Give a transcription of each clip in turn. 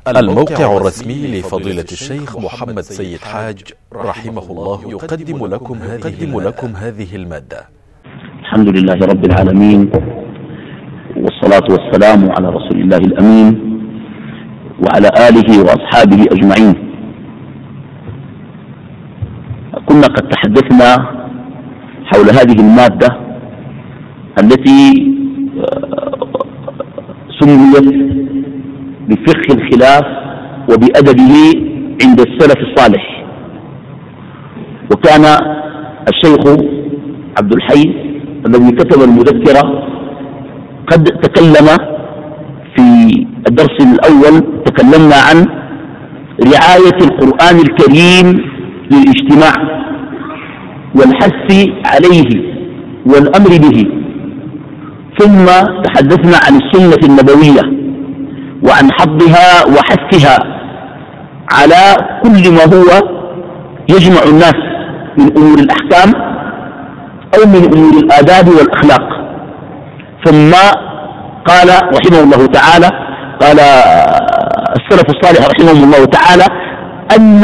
الموقع الرسمي لفضيلة الشيخ محمد سيد حاج رحمه الله يقدم لكم هذه المادة. الحمد لله رب العالمين، والصلاة والسلام على رسول الله الأمين وعلى آله وأصحابه أجمعين. كنا قد تحدثنا حول هذه المادة التي سميت بفقه الخلاف وبأدبه عند السلف الصالح. وكان الشيخ عبد الحي الذي كتب المذكرة قد تكلم في الدرس الأول، تكلمنا عن رعاية القرآن الكريم للاجتماع والحث عليه والأمر به، ثم تحدثنا عن السنة النبوية وعن حضها وحثها على كل ما هو يجمع الناس من أمور الأحكام أو من أمور الآداب والأخلاق. ثم قال رحمه الله تعالى، قال السلف الصالح رحمهم الله تعالى أن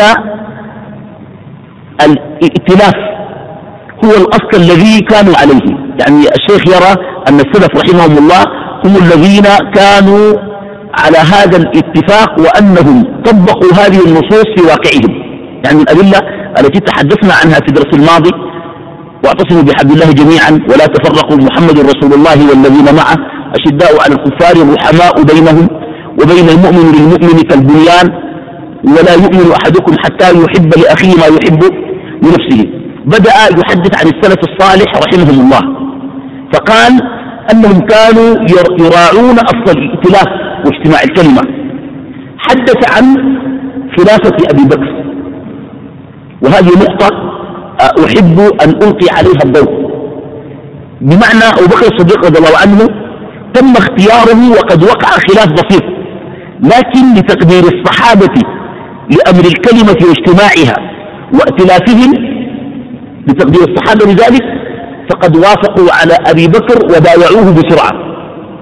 الائتلاف هو الأصل الذي كانوا عليه. يعني الشيخ يرى أن السلف رحمهم الله هم الذين كانوا على هذا الاتفاق وأنهم طبقوا هذه النصوص في واقعهم. يعني الأدلة التي تحدثنا عنها في الدرس الماضي، واعتصموا بحبل الله جميعا ولا تفرقوا، محمد رسول الله والذين معه أشداء على الكفار رحماء بينهم وبين المؤمن للمؤمن كالبنيان ولا يؤمن أحدكم حتى يحب لأخيه ما يحب لنفسه. بدأ يحدث عن السلف الصالح رحمهم الله، فقال أنهم كانوا يراعون أصل الائتلاف واجتماع الكلمة. حدث عن خلافة أبي بكر، وهذه نقطة أحب أن ألقي عليها الضوء. بمعنى أبو بكر الصديق رضي الله عنه تم اختياره وقد وقع خلاف بسيط، لكن لتقدير الصحابة لأمر الكلمة واجتماعها وائتلافهم، لتقدير الصحابة لذلك فقد وافقوا على أبي بكر وبايعوه بسرعة.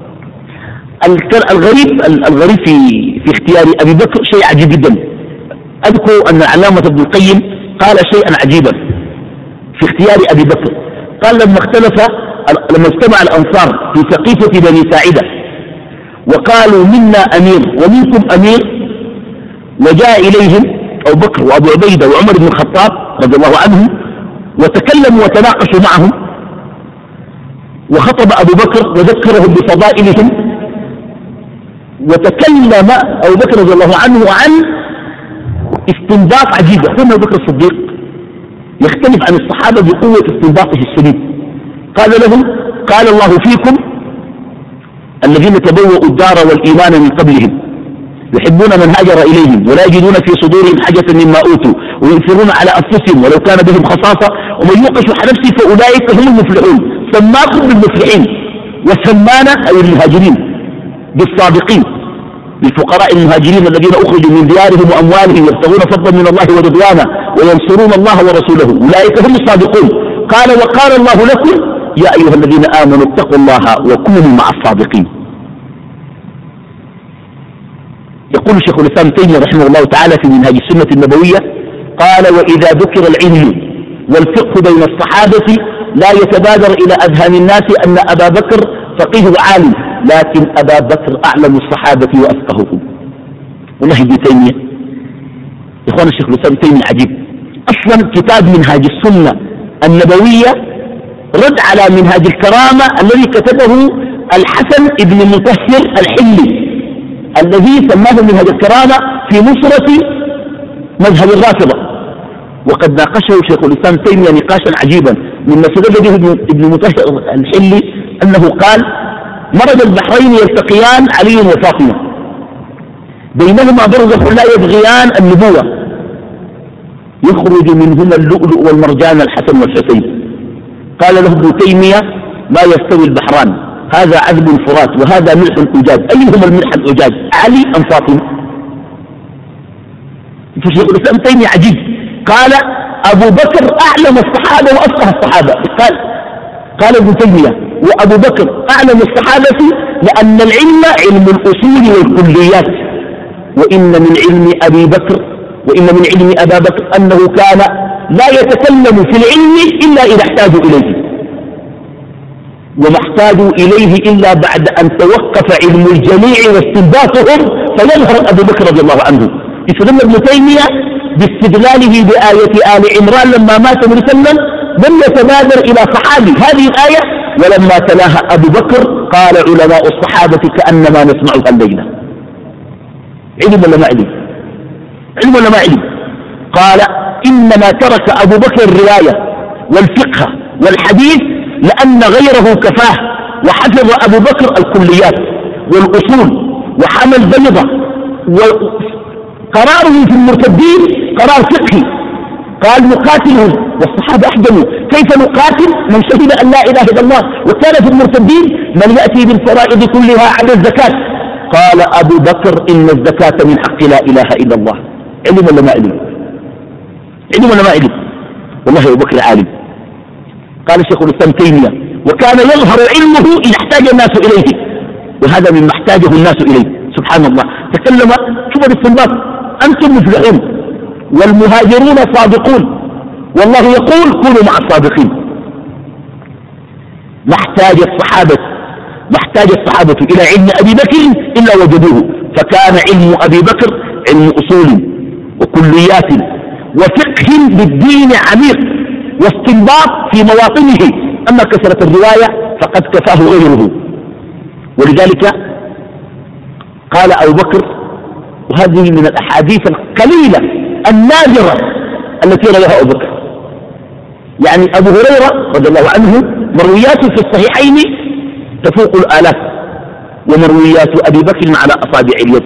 الغريب في اختيار أبي بكر شيء عجيب جدا. أذكر أن العلامة ابن القيم قال شيئا عجيبا في اختيار أبي بكر. قال لما اجتمع الأنصار في سقيفة بني ساعدة وقالوا منا أمير ومنكم أمير، وجاء إليهم أبو بكر وأبو عبيدة وعمر بن الخطاب رضي الله عنهم وتكلموا وتناقشوا معهم، وخطب أبو بكر وذكرهم بفضائلهم، وتكلم أبو بكر رضي الله عنه عن استنباط عجيب. يقول أبو بكر الصديق يختلف عن الصحابة بقوة استنباطه الشديد. قال لهم: قال الله فيكم الذين تبوأوا الدار والإيمان من قبلهم يحبون من هاجر إليهم ولا يجدون في صدورهم حاجة مما أوتوا ويؤثرون على أنفسهم ولو كان بهم خصاصة ومن يوق شح نفسه فأولئك هم المفلحون. سماكم بالمفلحين وسمانا أي المهاجرين بالصادقين، للفقراء المهاجرين الذين أخرجوا من ديارهم وأموالهم يبتغون فضلا من الله ورضوانا وينصرون الله ورسوله أولئك هم الصادقون. قال: وقال الله لكم يا أيها الذين آمنوا اتقوا الله وكونوا مع الصادقين. يقول شيخ الإسلام ابن تيمية رحمه الله تعالى في منهاج السنة النبوية، قال: وإذا ذكر العلم والفقه بين الصحابة لا يتبادر إلى أذهان الناس أن أبا بكر فقيه عالم، لكن أبا بكر أعلم الصحابة وأفقههم. والله ابن تيمية إخوان الشيخ الإسلام ابن تيمية عجيب. أصلا كتاب منهاج السنة النبوية رد على منهاج الكرامة الذي كتبه الحسن ابن مطهر الحلي، الذي سماه منهاج الكرامة في نصرة مذهب الرافضة. وقد ناقشه شيخ الإسلام ابن تيمية نقاشا عجيبا، مما استدل به ابن مطهر الحلي أنه قال: مرج البحرين يلتقيان علي وفاطمة بينهما برزخ لا يبغيان النبوة يخرج منهما اللؤلؤ والمرجان الحسن والحسين. قال له ابن تيمية: ما يستوي البحران، هذا عذب فرات وهذا ملح أجاج، أيهما الملح الأجاج، علي أم فاطمة؟ فشيخ الإسلام ابن تيمية عجيب. قال: أبو بكر أعلم الصحابة وأفقه الصحابة. قال ابن تيمية: وأبو بكر أعلم الصحابة لأن العلم علم الأصول والكليات، وإن من علم أبي بكر أبا بكر أنه كان لا يتكلم في العلم إلا إذا احتاجوا إليه، وما احتاجوا إليه إلا بعد أن توقف علم الجميع واستنباطهم فيظهر أبو بكر رضي الله عنه. يستدل ابن تيمية باستدلاله بآية آل عمران لما مات النبي صلى الله عليه وسلم لم يتبادر إلى صحابي هذه الآية، ولما تلاها أبو بكر قال علماء الصحابة كأنما نسمعها الليلة. علم ولا ما علم؟ علم ولا ما علم؟ قال إنما ترك أبو بكر الرواية والفقه والحديث لأن غيره كفاه، وحفظ أبو بكر الكليات والأصول وحمل بيضة، وقراره في المرتدين قرار فقهي، قال نقاتلهم والصحابة أحجموا كيف نقاتل من شهد أن لا إله إلا الله، وكان في المرتدين من يأتي بالفرائض كلها على الزكاة، قال أبو بكر إن الزكاة من حق لا إله إلا الله. علم ولا ما علم؟ علم ولا ما علم؟ والله أبو بكر عالم. قال الشيخ الإسلام تيمية وكان يظهر علمه إذا احتاج الناس إليه، وهذا مما احتاجه الناس إليه. سبحان الله، تكلم شوف الاستنباط، أنتم مفلحون والمهاجرون صادقون، والله يقول كونوا مع الصادقين. ما احتاج الصحابة إلى علم أبي بكر إلا وجدوه، فكان علم أبي بكر علم أصول وكليات وفقه بالدين عميق واستنباط في مواطنه، أما كثرة الرواية فقد كفاه غيره. ولذلك قال أبو بكر، وهذه من الأحاديث القليلة النادرة التي رواها أبو بكر، يعني أبو هريرة رضي الله عنه مروياته في الصحيحين تفوق الآلاف، ومرويات أبي بكر على أصابع اليد.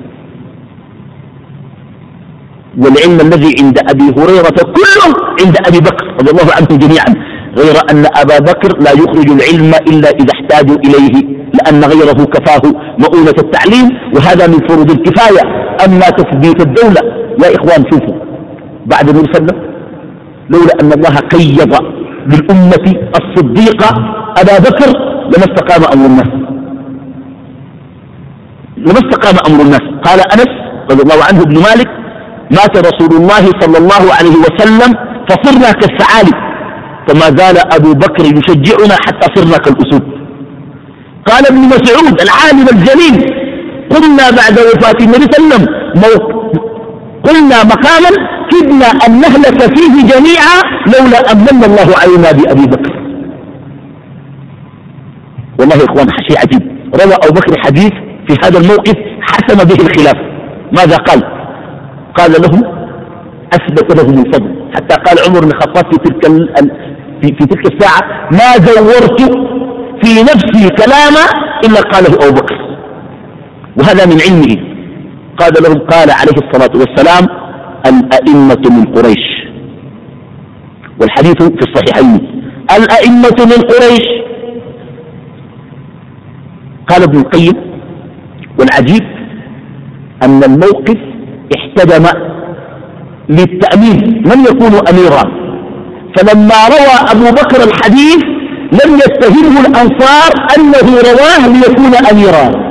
والعلم الذي عند أبي هريرة كله عند أبي بكر رضي الله عنه جميعا، غير أن أبا بكر لا يخرج العلم إلا إذا احتاجوا إليه، لأن غيره كفاه مؤونة التعليم، وهذا من فروض الكفاية. أما تثبيت الدولة يا إخوان شوفوا بعد النبي صلى الله عليه وسلم لولا أن الله قيض بالأمة الصديقة أبا بكر لما استقام أمر الناس. قال أنس رضي الله عنه ابن مالك مات رسول الله صلى الله عليه وسلم فصرنا كالثعالب، فما زال أبو بكر يشجعنا حتى صرنا كالأسود. قال ابن مسعود العالم الجليل قلنا بعد وفاة النبي صلى الله عليه وسلم قلنا مقاما كدنا أن نهلك فيه جميعا لولا أن من الله علينا بأبي بكر. والله يا إخوان شيء عجيب، روى أبو بكر حديث في هذا الموقف حسم به الخلاف. ماذا قال؟ قال لهم أثبت لهم الفضل، حتى قال عمر بن الخطاب في تلك الساعة ما زورت في نفسي كلاما إلا قاله أبو بكر، وهذا من علمه. قال لهم قال عليه الصلاة والسلام الأئمة من قريش، والحديث في الصحيحين الأئمة من قريش. قال ابن القيم والعجيب أن الموقف احتدم للتأمين من يكون أميرا، فلما روى أبو بكر الحديث لم يتهمه الأنصار أنه رواه ليكون أميرا.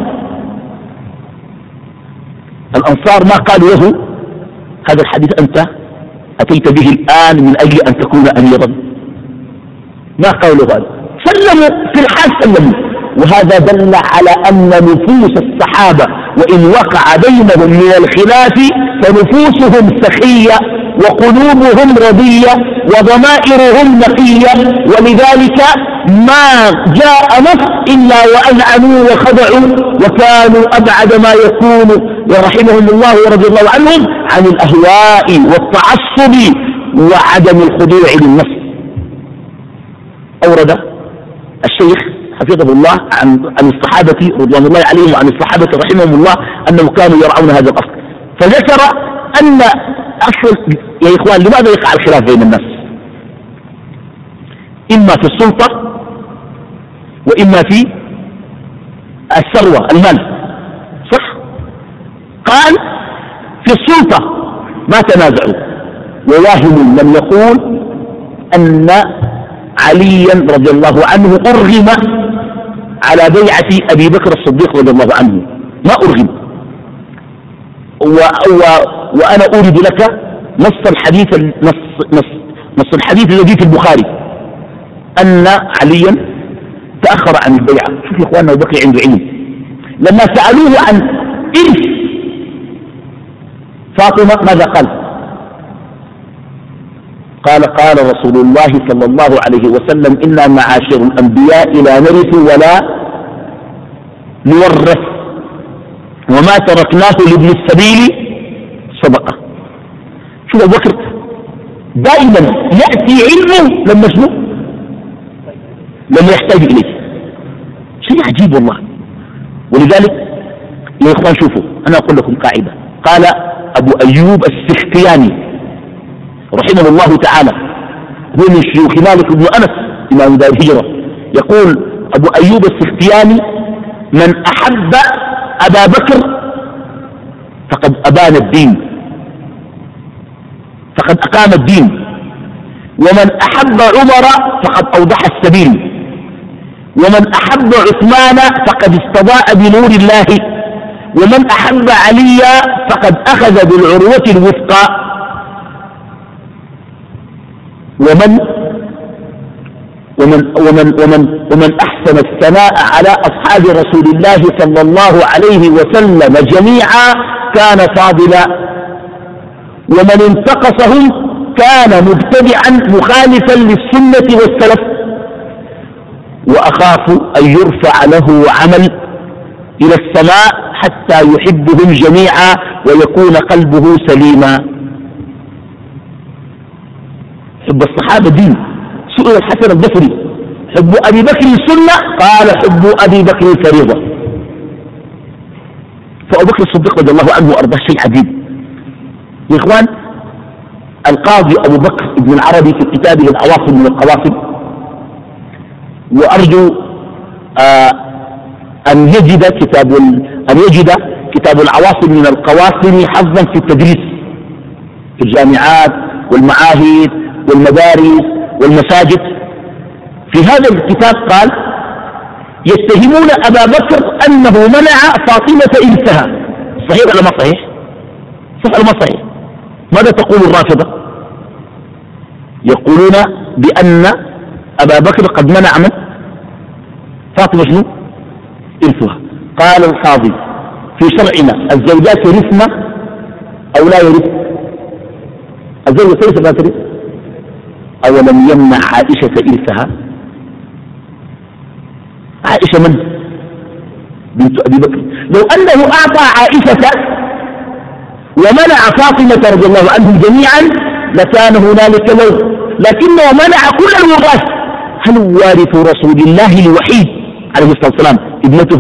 الأنصار ما قالوا له هذا الحديث أنت أتيت به الآن من أجل أن تكون أميرا، ما قالوا هذا، سلموا في الحال سلموا. وهذا دل على أن نفوس الصحابة وإن وقع بينهم من الخلاف فنفوسهم سخية وقلوبهم رضية وضمائرهم نقية، ولذلك ما جاء نص إلا وأذعنوا وخضعوا وكانوا أبعد ما يكون ورحمهم الله ورضي الله عنهم عن الأهواء والتعصب وعدم الخضوع للنص. أورد الشيخ حفظه الله عن الصحابة رضوان الله عليهم وعن الصحابة رحمهم الله أنهم كانوا يرعون هذا الأصل، فذكر أن أصل يا إخوان لماذا يقع الخلاف بين الناس؟ إما في السلطة وإما في الثروة المال، صح؟ قال في السلطة ما تنازعوا، وواهم لم يقول أن عليا رضي الله عنه أرغم على بيعة أبي بكر الصديق رضي الله عنه، ما أرغم. وأنا أورد لك نص الحديث الذي في البخاري أن عليا تأخر عن البيعة. شوف يا إخواننا، أبو بكر عنده علم. لما سألوه عن إرث فاطمة ماذا قال؟ قال رسول الله صلى الله عليه وسلم: إنا معاشر الأنبياء لا نرث ولا نورث، وما تركناه لابن السبيل صدقة. شوف أبو بكر دائما يأتي علمه لما شنو؟ لما يحتاج إليه. شيء عجيب والله. ولذلك يا إخوان شوفوا، أنا أقول لكم قاعدة. قال أبو أيوب السختياني رحمه الله تعالى، هو من شيوخ مالك بن أنس إمام دار الهجرة، يقول أبو أيوب السختياني: من أحب أبا بكر فقد أبان الدين، فقد أقام الدين، ومن أحب عمر فقد أوضح السبيل، ومن أحب عثمان فقد استضاء بنور الله، ومن أحب عليا فقد أخذ بالعروة الوثقى، ومن أحسن الثناء على أصحاب رسول الله صلى الله عليه وسلم جميعا كان فاضلا، ومن انتقصهم كان مبتدعا مخالفا للسنة والسلف، وأخاف أن يرفع له عمل إلى السماء حتى يحبهم جميعا ويكون قلبه سليما. حب الصحابة دين. سئل الحسن البصري: حب أبي بكر السنة؟ قال: حب أبي بكر فريضة. فأبو بكر الصديق رضي الله عنه وأرضاه شيء عجيب يا إخوان. القاضي أبو بكر ابن العربي في كتابه العواصم من القواسم، وأرجو أن يجد كتاب العواصم من القواسم حظا في التدريس في الجامعات والمعاهد والمدارس والمساجد. في هذا الكتاب قال: يتهمون أبا بكر أنه منع فاطمة إرثها. صحيح ولا ما صحيح؟ صحيح ولا ما صحيح؟ ماذا تقول الرافضة؟ يقولون بأن أبا بكر قد منع من؟ فاطمة شنو؟ إرثها. قال القاضي: في شرعنا الزوجات يرثن أو لا يرث؟ الزوجة ترث لا ترث؟ أولم يمنع عائشة إرثها؟ عائشة من؟ بنت أبي بكر. لو أنه أعطى عائشة ومنع فاطمة رضي الله عنهم جميعا لكان هنالك لوم، لكنه منع كل الوراث. هل وارث رسول الله الوحيد عليه الصلاة والسلام ابنته،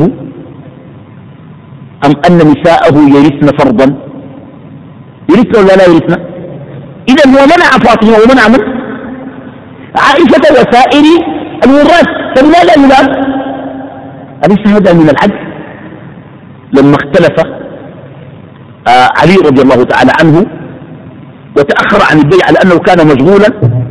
أم أن نساءه يرثن فرضا؟ يرثن ولا لا يرثن؟ إذا هو منع فاطمة ومنع من؟ عائشة وسائر الوراث. طب لا يلام؟ أليس هذا من العدل؟ لما اختلف علي رضي الله تعالى عنه وتأخر عن البيعة لأنه كان مشغولا،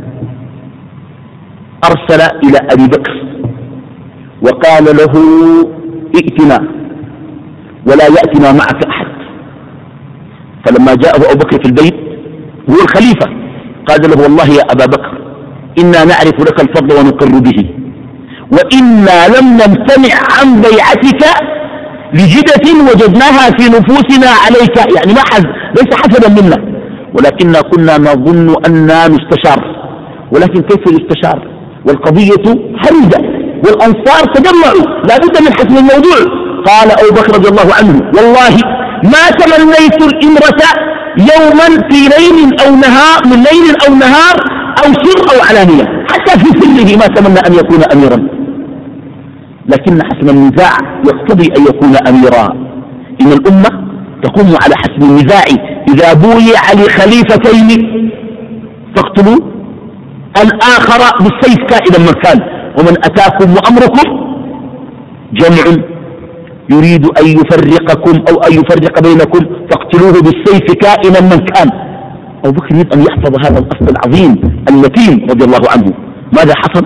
أرسل إلى أبي بكر وقال له: ائتنا ولا يأتنا معك أحد. فلما جاءه أبو بكر في البيت هو الخليفة قال له: والله يا أبا بكر إنا نعرف لك الفضل ونقر به، وإنا لم نمتنع عن بيعتك لجدة وجدناها في نفوسنا عليك، يعني ليس حسدا منا، ولكننا كنا نظن أننا نستشار، ولكن كيف يستشار والقضية هرجة والأنصار تجمعوا، لا بد من حسم الموضوع. قال أبو بكر رضي الله عنه: والله ما تمنيت الإمرة يوما في ليل أو نهار، من ليل أو نهار أو سر أو علانية، حتى في سره ما تمنى أن يكون أميرا، لكن حسم النزاع يقتضي أن يكون أميرا. إن الأمة تقوم على حسم النزاع. إذا بويع لخليفتين فاقتلوا الآخر بالسيف كائنا من كان، ومن أتاكم وأمركم جمع يريد أن يفرقكم أو أن يفرق بينكم فاقتلوه بالسيف كائنا من كان. أبو بكر يريد أن يحفظ هذا الأصل العظيم المتين رضي الله عنه. ماذا حصل؟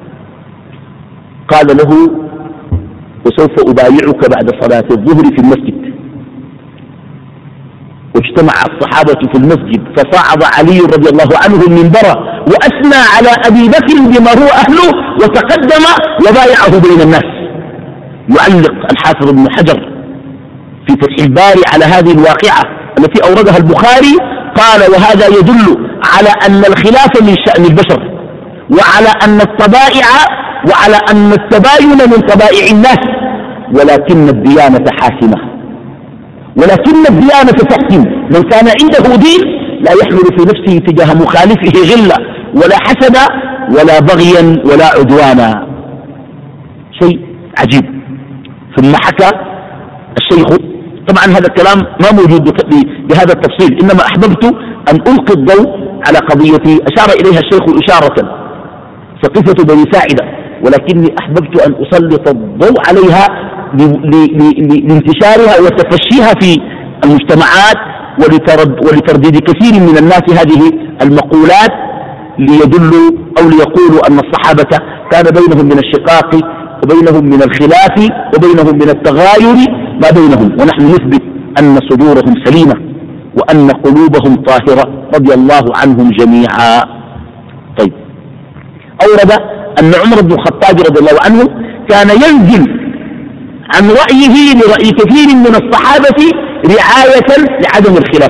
قال له: وسوف أبايعك بعد صلاة الظهر في المسجد. واجتمع الصحابة في المسجد، فصعد علي رضي الله عنه المنبر وأثنى على أبي بكر بما هو أهله، وتقدم وبايعه بين الناس. يعلق الحافظ ابن حجر في فتح الباري على هذه الواقعة التي أوردها البخاري، قال: وهذا يدل على أن الخلاف من شأن البشر، وعلى أن الطبائع وعلى أن التباين من طبائع الناس، ولكن الديانة حاسمة، ولكن الديانة تحكم. من كان عنده دين لا يحمل في نفسه تجاه مخالفه غلة ولا حسدا ولا بغيا ولا عدوانا. شيء عجيب. ثم حكى الشيخ، طبعا هذا الكلام ما موجود بهذا التفصيل، إنما أحببت أن ألقي الضوء على قضية أشار إليها الشيخ إشارة، سقيفة بني ساعدة، ولكني أحببت أن أسلط الضوء عليها لانتشارها وتفشيها في المجتمعات، ولترديد كثير من الناس هذه المقولات، ليدلوا أو ليقولوا أن الصحابة كان بينهم من الشقاق وبينهم من الخلاف وبينهم من التغاير ما بينهم، ونحن نثبت أن صدورهم سليمة وأن قلوبهم طاهرة رضي الله عنهم جميعا. طيب، أورد أن عمر بن الخطاب رضي الله عنه كان ينزل عن رأيه لرأي كثير من الصحابة رعاية لعدم الخلاف.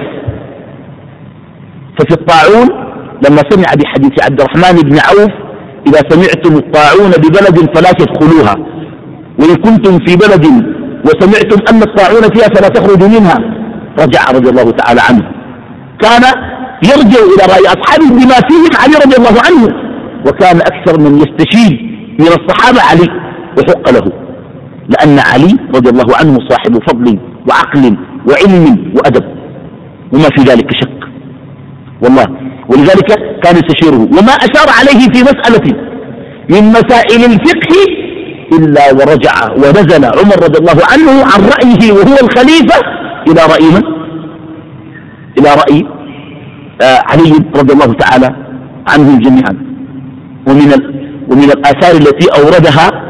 ففي الطاعون لما سمع بحديث عبد الرحمن بن عوف: إذا سمعتم الطاعون ببلد فلا تدخلوها، وإن كنتم في بلد وسمعتم أن الطاعون فيها فلا تخرجوا منها، رجع رضي الله تعالى عنه. كان يرجع إلى رأي أصحابه بما فيهم علي رضي الله عنه، وكان أكثر من يستشير من الصحابة علي، وحق له، لأن علي رضي الله عنه صاحب فضل وعقل وعلم وأدب، وما في ذلك شك والله. ولذلك كان يستشيره، وما أشار عليه في مسألة من مسائل الفقه إلا ورجع ونزل عمر رضي الله عنه عن رأيه وهو الخليفة إلى رأي من؟ إلى رأي علي رضي الله تعالى عنهم جميعا. ومن الآثار التي أوردها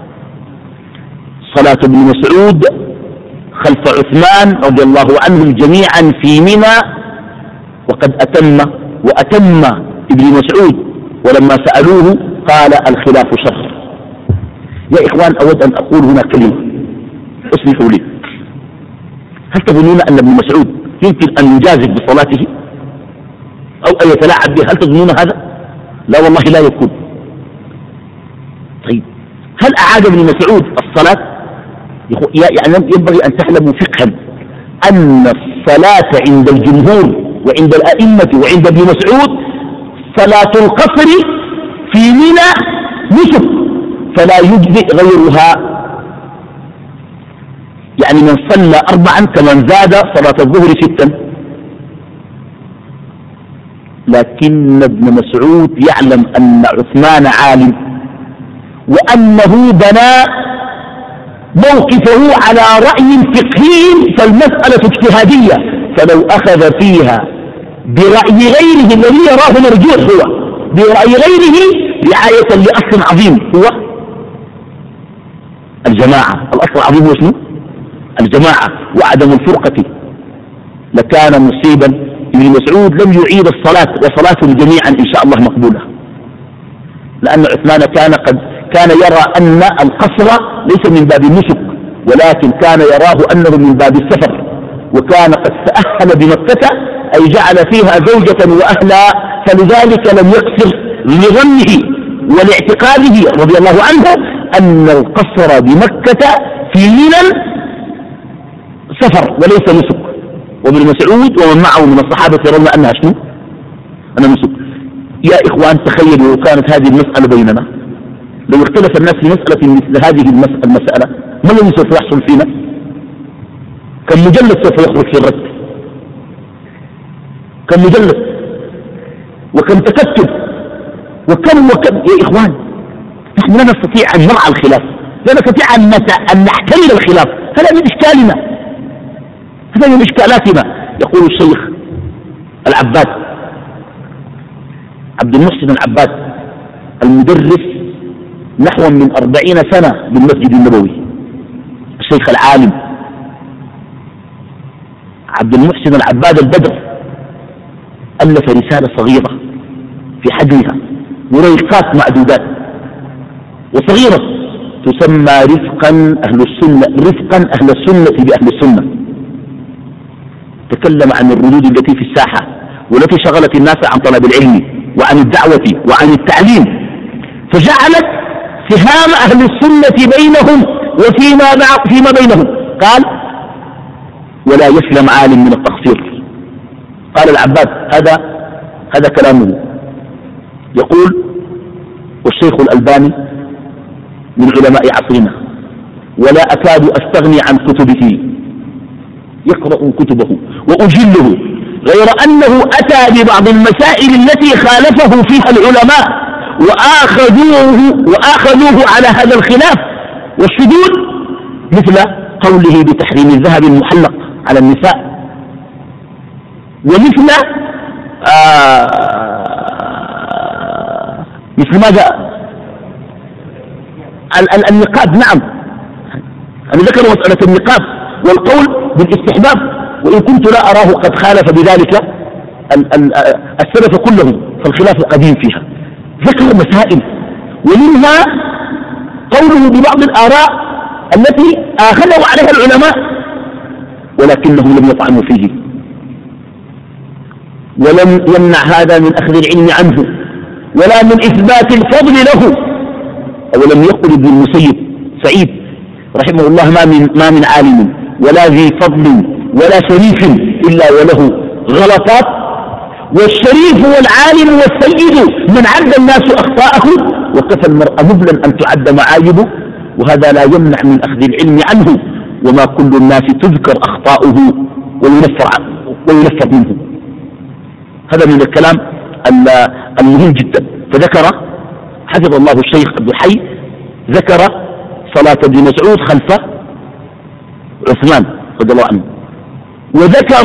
صلاة ابن مسعود خلف عثمان رضي الله عنهم جميعا في منى، وقد وأتم ابن مسعود، ولما سألوه قال: الخلاف شر. يا إخوان، أود أن أقول هنا كلمة، اسمحوا لي. هل تظنون أن ابن مسعود يمكن أن يجازف بصلاته أو أن يتلاعب بها؟ هل تظنون هذا؟ لا والله لا يكون. طيب، هل أعاد ابن مسعود الصلاة؟ يعني ينبغي أن تعلموا فقها أن الصلاة عند الجمهور وعند الأئمة وعند ابن مسعود صلاة القصر في منى نسك، فلا يجزئ غيرها. يعني من صلى 4 كمن زاد صلاة الظهر 6. لكن ابن مسعود يعلم أن عثمان عالم، وأنه بنى موقفه على رأي فقهي، فالمسألة اجتهادية، فلو أخذ فيها برأي غيره الذي يراه مرجوح هو برأي غيره رعاية لأصل عظيم هو الجماعة. الأصل العظيم هو شنو؟ الجماعة وعدم الفرقة، لكان مصيبا. ابن مسعود لم يعيد الصلاة، وصلاتهم جميعا إن شاء الله مقبولة، لأن عثمان كان يرى أن القصر ليس من باب النسك، ولكن كان يراه أنه من باب السفر، وكان قد تأهل بمكة، أي جعل فيها زوجة وأهلا، فلذلك لم يقصر لظنه ولاعتقاده رضي الله عنه أن القصر بمكة في منى سفر وليس نسك. وابن مسعود ومن معه من الصحابة يرون أنها شنو؟ أنها نسك. يا إخوان، تخيلوا لو كانت هذه المسألة بيننا، لو اختلف الناس في مسألة مثل هذه المسألة، ما الذي سوف يحصل فينا؟ كم مجلد سوف يخرج في الرد، كم مجلد وكم تكتب وكم يا إخوان، نحن لا نستطيع أن نرعى الخلاف، لا نستطيع أن نحتمل الخلاف. هذا من إشكالنا، هذا من إشكالاتنا. يقول الشيخ العباد عبد المحسن العباد المدرس نحو من 40 سنة بالمسجد النبوي، الشيخ العالم، عبد المحسن العباد البدر ألف رسالة صغيرة في حجمها وريقات معدودات وصغيرة تسمى رفقا أهل السنة بأهل السنة. تكلم عن الردود التي في الساحة والتي شغلت الناس عن طلب العلم وعن الدعوة وعن التعليم، فجعلت سهام أهل السنة بينهم فيما بينهم. قال: ولا يسلم عالم من التقصير. قال العباد هذا كلامه. يقول: والشيخ الألباني من علماء عصرنا ولا أكاد أستغني عن كتبه، يقرأ كتبه وأجله، غير أنه أتى ببعض المسائل التي خالفه فيها العلماء وآخذوه على هذا الخلاف والشذوذ، مثل قوله بتحريم الذهب المحلق على النساء، ومثل مثل ماذا؟ النقاب. نعم، أنا ذكر مسألة النقاب والقول بالاستحباب، وإن كنت لا أراه قد خالف بذلك السلف كلهم، فالخلاف قديم فيها. ذكر مسائل ومنها قوله ببعض الآراء التي آخذوا عليها العلماء ولكنهم لم يطعنوا فيه، ولم يمنع هذا من أخذ العلم عنه ولا من إثبات الفضل له. أولم يقل ابن المسيب سعيد رحمه الله: ما من عالم ولا ذي فضل ولا شريف إلا وله غلطات، والشريف والعالم والسيد من عد الناس أخطاءه، وكفى المرء مبلا أن تعد معايبه، وهذا لا يمنع من أخذ العلم عنه، وما كل الناس تذكر أخطاؤه وينفر منه. هذا من الكلام المهم جدا. فذكر حفظ الله الشيخ عبد الحي ذكر صلاة ابن مسعود خلف عثمان رضي الله عنه، وذكر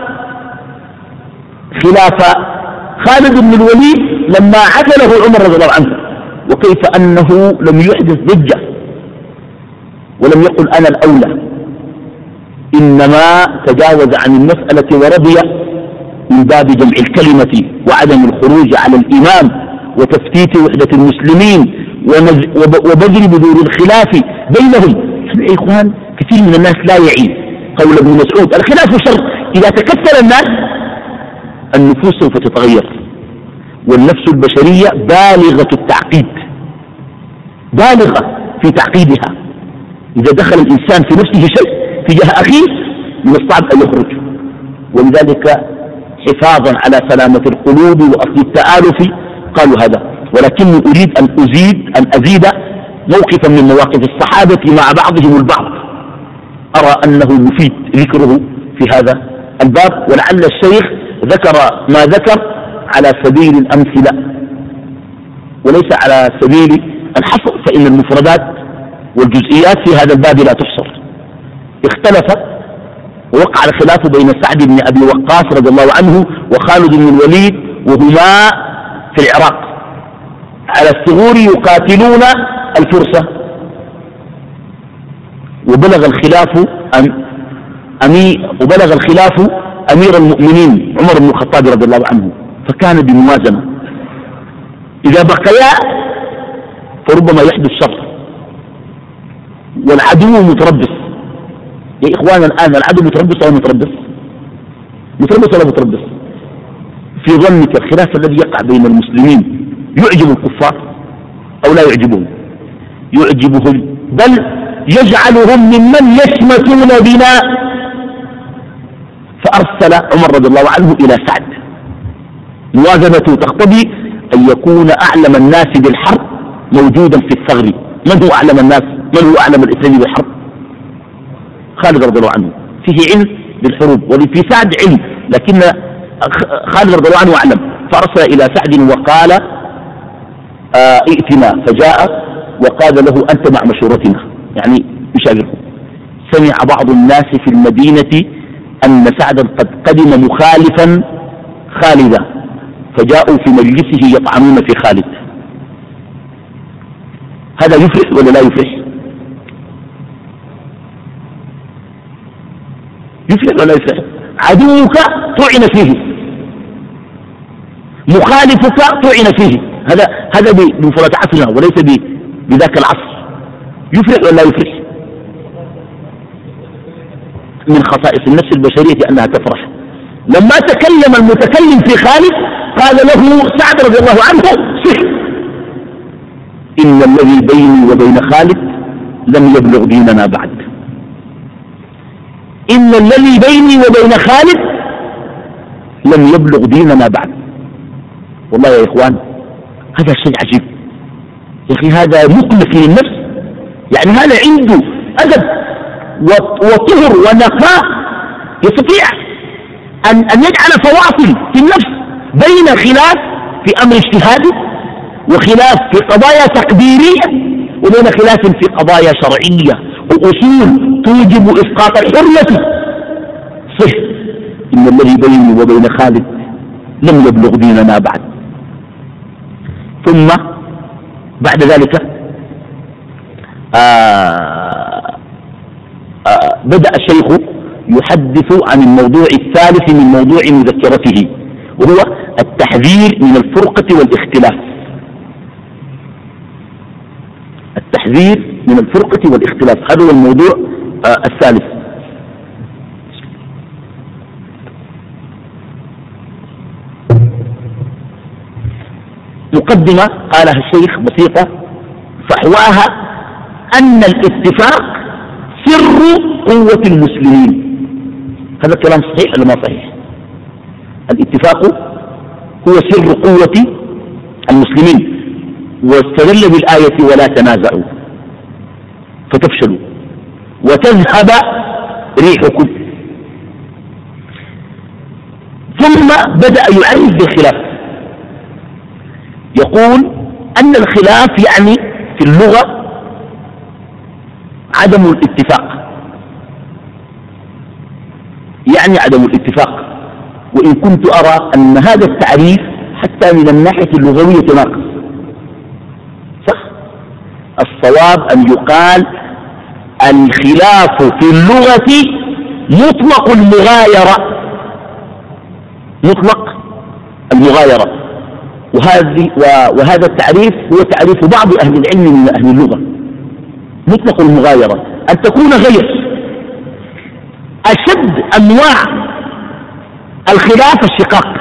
خلاف خالد بن الوليد لما عزله عمر رضي الله عنه، وكيف أنه لم يحدث ضجة ولم يقل أنا الأولى، إنما تجاوز عن المسألة ورضي من باب جمع الكلمة وعدم الخروج على الإمام وتفتيت وحدة المسلمين وبذل بذور الخلاف بينهم. يا إخوان، كثير من الناس لا يعي قول ابن مسعود: الخلاف شر. إذا تكثر الناس النفوس سوف تتغير، والنفس البشرية بالغة التعقيد، بالغة في تعقيدها. إذا دخل الإنسان في نفسه شيء تجاه أخيه من الصعب أن يخرج. ولذلك حفاظا على سلامة القلوب وأصل التآلف قالوا هذا. ولكني أريد أن أزيد موقفا من مواقف الصحابة مع بعضهم البعض، أرى أنه مفيد ذكره في هذا الباب، ولعل الشيخ ذكر ما ذكر على سبيل الأمثلة وليس على سبيل الحصر، فإن المفردات والجزئيات في هذا الباب لا تحصر. اختلف ووقع الخلاف بين سعد بن أبي وقاص رضي الله عنه وخالد بن الوليد، وهما في العراق على الثغور يقاتلون الفرسة، وبلغ الخلاف أمير المؤمنين عمر بن الخطاب رضي الله عنه، فكان بموازنة. إذا بقيا فربما يحدث شر والعدو متربص. يا إخوانا، الآن العدو متربص أو متربص ولا متربص؟ في ظنك الخلاف الذي يقع بين المسلمين يعجب الكفار أو لا يعجبهم؟ يعجبهم، بل يجعلهم ممن يشمتون بنا. فأرسل عمر رضي الله عنه إلى سعد. موازنته تقتضي أن يكون أعلم الناس بالحرب موجودا في الثغر. من هو أعلم الناس؟ من هو أعلم الإسلام بالحرب؟ خالد رضي الله عنه فيه علم بالحروب، وفي سعد علم، لكن خالد رضي الله عنه أعلم. فأرسل إلى سعد وقال: ائتنا. فجاء وقال له: أنت مع مشورتنا، يعني يشاورهم. سمع بعض الناس في المدينة أن سعدا قد قدم مخالفا خالدا، فجاءوا في مجلسه يطعنون في خالد. هذا يفرح ولا لا يفرح؟ يفرح ولا يفرح؟ عدوك طعن فيه، مخالفك طعن فيه. هذا بمفردات عصرنا وليس بذاك العصر. يفرح ولا يفرح؟ من خصائص النفس البشرية أنها تفرح. لما تكلم المتكلم في خالد قال له سعد رضي الله عنه صح، إن الذي بيني وبين خالد لم يبلغ ديننا بعد. إن الذي بيني وبين خالد لم يبلغ ديننا بعد. والله يا إخوان هذا شيء عجيب يا أخي، هذا مقلق للنفس. يعني هذا عنده أدب وطهر ونقاء، يستطيع أن يجعل فواصل في النفس بين خلاف في أمر اجتهادي وخلاف في قضايا تقديرية وبين خلاف في قضايا شرعية وأصول توجب إسقاط الحرمة. صح، إن الذي بيني وبين خالد لم يبلغ ديننا بعد. ثم بعد ذلك بدأ الشيخ يحدث عن الموضوع الثالث من موضوع مذكرته، وهو التحذير من الفرقة والاختلاف. التحذير من الفرقة والاختلاف، هذا هو الموضوع الثالث. مقدمة قالها الشيخ بسيطة فحواها أن الاتفاق سر قوة المسلمين. هذا الكلام صحيح ولا ما صحيح؟ الاتفاق هو سر قوة المسلمين، واستدل بالآية ولا تنازعوا فتفشلوا وتذهب ريحكم. ثم بدأ يعرف بالخلاف، يقول أن الخلاف يعني في اللغة عدم الاتفاق، يعني عدم الاتفاق. وإن كنت أرى أن هذا التعريف حتى من الناحية اللغوية ناقص. صح؟ الصواب أن يقال الخلاف في اللغة مطلق المغايرة، مطلق المغايرة. وهذا التعريف هو تعريف بعض أهل العلم من أهل اللغة. مطلق المغايرة أن تكون غير. أشد أنواع الخلاف الشقاق،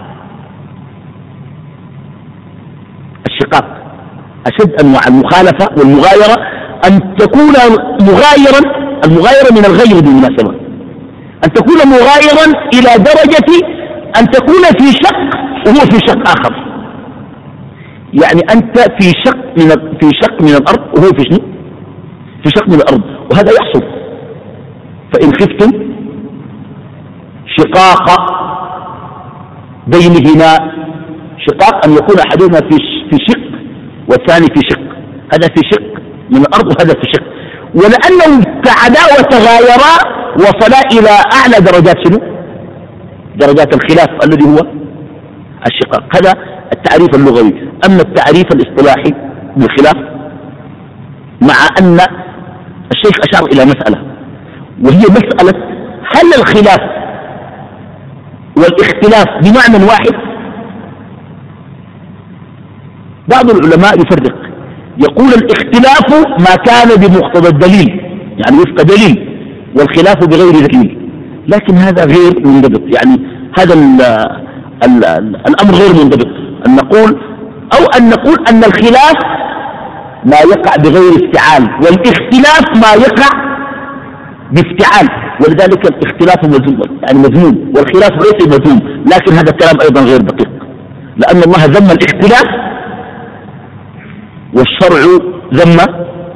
أشد أنواع المخالفة والمغايرة أن تكون مغايرا. المغايرة من الغير بالمناسبة، أن تكون مغايرا إلى درجة أن تكون في شق وهو في شق آخر. يعني أنت في شق من الأرض وهو في شنو؟ في شق من الأرض. وهذا يحصل. فإن خفتم شقاق بينهما، شقاق أن يكون أحدهما في شق والثاني في شق، هذا في شق من الأرض وهذا في شق. ولأنهم ابتعدا وتغايرا وصلا إلى أعلى درجات شنو؟ درجات الخلاف الذي هو الشقاق. هذا التعريف اللغوي. أما التعريف الاصطلاحي بالخلاف، مع أن الشيخ أشار إلى مسألة، وهي مسألة هل الخلاف والاختلاف بمعنى واحد؟ بعض العلماء يفرق، يقول الاختلاف ما كان بمقتضى الدليل، يعني وفق دليل، والخلاف بغير دليل. لكن هذا غير منضبط، يعني هذا الأمر غير منضبط. أن نقول أن الخلاف ما يقع بغير افتعال، والاختلاف ما يقع بافتعال. ولذلك الاختلاف مذموم، والخلاف ليس مذموم. لكن هذا الكلام أيضا غير دقيق، لأن الله ذم الاختلاف والشرع ذم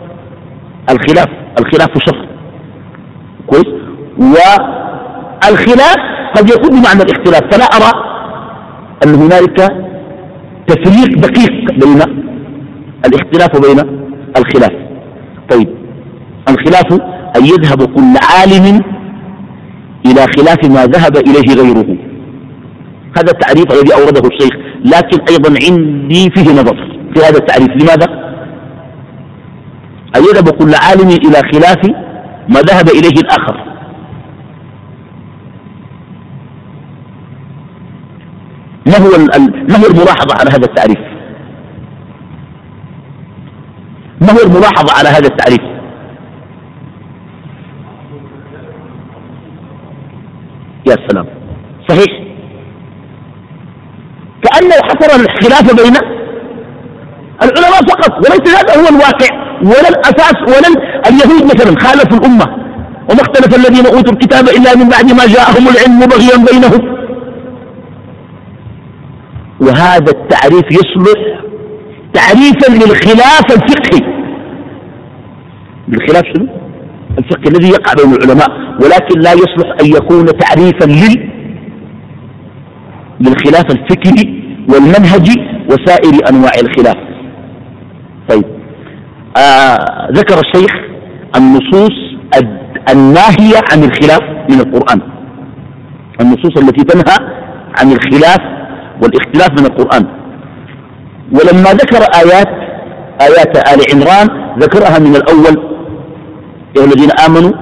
الخلاف شر. كويس. والخلاف قد يكون بمعنى الاختلاف، فلا أرى أن هنالك تفريق دقيق بين الاختلاف وبين الخلاف. طيب، الخلاف أن يذهب كل عالم إلى خلاف ما ذهب إليه غيره. هذا التعريف الذي أورده الشيخ، لكن أيضا عندي فيه نظر في هذا التعريف. لماذا؟ أن يذهب كل عالم إلى خلاف ما ذهب إليه الآخر. ما هو الملاحظة على هذا التعريف؟ ما هو الملاحظة على هذا التعريف؟ يا سلام، صحيح، كأنه حصر الخلاف بين العلماء فقط، وليس هذا هو الواقع ولا الأساس، ولا اليهود مثلا خالفوا الأمة وما اختلف الذين أوتوا الكتاب إلا من بعد ما جاءهم العلم بغيا بينهم. وهذا التعريف يصلح تعريفا للخلاف الفقهي، بالخلاف شنو؟ الفقهي الذي يقع بين العلماء، ولكن لا يصلح أن يكون تعريفا للخلاف الفكري والمنهجي وسائر أنواع الخلاف. طيب، ذكر الشيخ النصوص الناهية عن الخلاف من القرآن، النصوص التي تنهى عن الخلاف والاختلاف من القرآن. ولما ذكر آيات آل عمران ذكرها من الأول، يا الذين آمنوا،